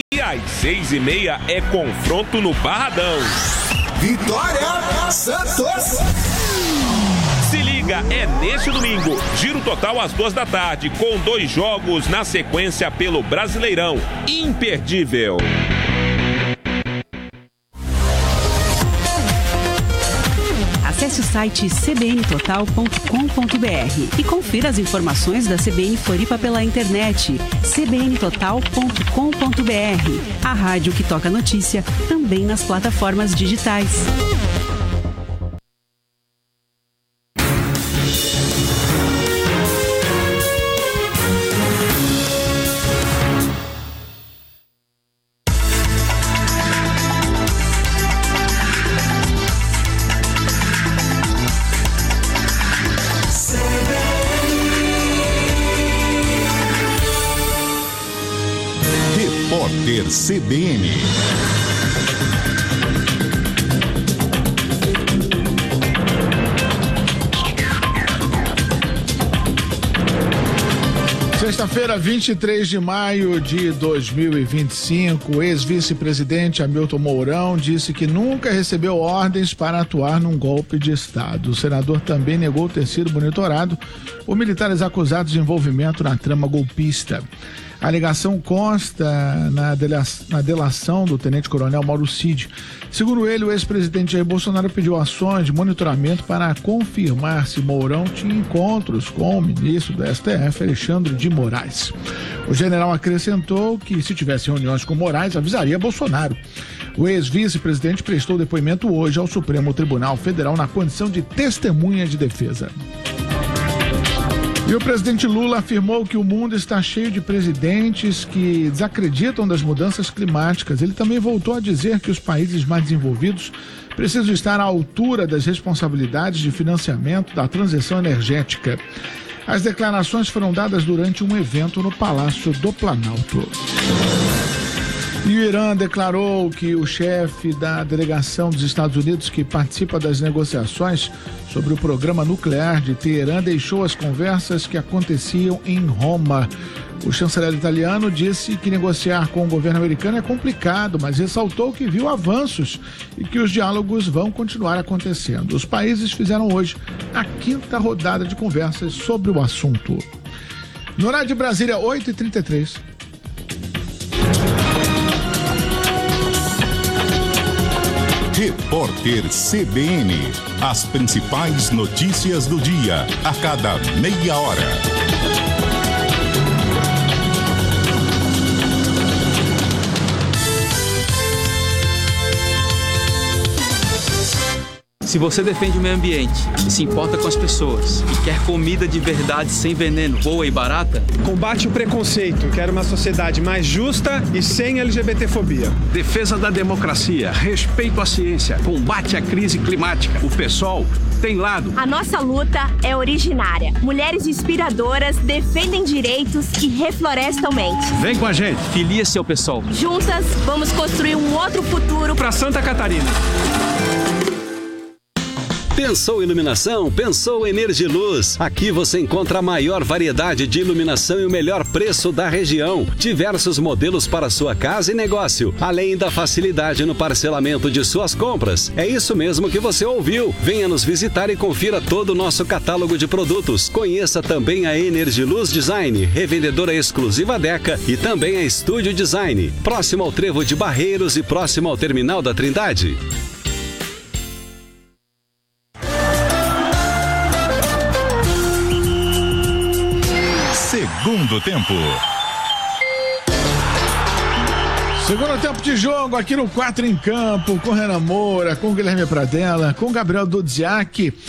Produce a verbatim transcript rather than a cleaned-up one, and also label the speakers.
Speaker 1: E às seis e meia é confronto no Barradão.
Speaker 2: Vitória Santos!
Speaker 1: Se liga, é neste domingo. Giro total às duas da tarde, com dois jogos na sequência pelo Brasileirão. Imperdível.
Speaker 3: Acesse o site c b n total ponto com ponto b r e confira as informações da C B N Floripa pela internet. c b n total ponto com ponto b r. A rádio que toca notícia também nas plataformas digitais.
Speaker 4: Repórter C B N.
Speaker 5: Sexta-feira, vinte e três de maio de dois mil e vinte e cinco, o ex-vice-presidente Hamilton Mourão disse que nunca recebeu ordens para atuar num golpe de Estado. O senador também negou ter sido monitorado por militares acusados de envolvimento na trama golpista. A alegação consta na, dela, na delação do tenente-coronel Mauro Cid. Segundo ele, o ex-presidente Jair Bolsonaro pediu ações de monitoramento para confirmar se Mourão tinha encontros com o ministro do S T F, Alexandre de Moraes. O general acrescentou que, se tivesse reuniões com Moraes, avisaria Bolsonaro. O ex-vice-presidente prestou depoimento hoje ao Supremo Tribunal Federal na condição de testemunha de defesa. E o presidente Lula afirmou que o mundo está cheio de presidentes que desacreditam das mudanças climáticas. Ele também voltou a dizer que os países mais desenvolvidos precisam estar à altura das responsabilidades de financiamento da transição energética. As declarações foram dadas durante um evento no Palácio do Planalto. E o Irã declarou que o chefe da delegação dos Estados Unidos que participa das negociações sobre o programa nuclear de Teherã deixou as conversas que aconteciam em Roma. O chanceler italiano disse que negociar com o governo americano é complicado, mas ressaltou que viu avanços e que os diálogos vão continuar acontecendo. Os países fizeram hoje a quinta rodada de conversas sobre o assunto. No horário de Brasília, oito e trinta e três.
Speaker 4: Repórter C B N. As principais notícias do dia, a cada meia hora.
Speaker 6: Se você defende o meio ambiente e se importa com as pessoas e quer comida de verdade sem veneno, boa e barata,
Speaker 7: combate o preconceito, quer uma sociedade mais justa e sem LGBTfobia.
Speaker 8: Defesa da democracia, respeito à ciência, combate à crise climática. O PSOL tem lado.
Speaker 9: A nossa luta é originária. Mulheres inspiradoras defendem direitos e reflorestam mentes.
Speaker 8: Vem com a gente.
Speaker 6: Filia-se ao PSOL.
Speaker 9: Juntas, vamos construir um outro futuro
Speaker 7: para Santa Catarina.
Speaker 10: Pensou iluminação? Pensou Energiluz. Aqui você encontra a maior variedade de iluminação e o melhor preço da região. Diversos modelos para sua casa e negócio, além da facilidade no parcelamento de suas compras. É isso mesmo que você ouviu. Venha nos visitar e confira todo o nosso catálogo de produtos. Conheça também a Energiluz Design, revendedora exclusiva Deca, e também a Estúdio Design, próximo ao Trevo de Barreiros e próximo ao Terminal da Trindade.
Speaker 4: Segundo tempo.
Speaker 5: Segundo tempo de jogo aqui no Quatro em Campo, com Renan Moura, com Guilherme Pradella, com Gabriel Dudziak.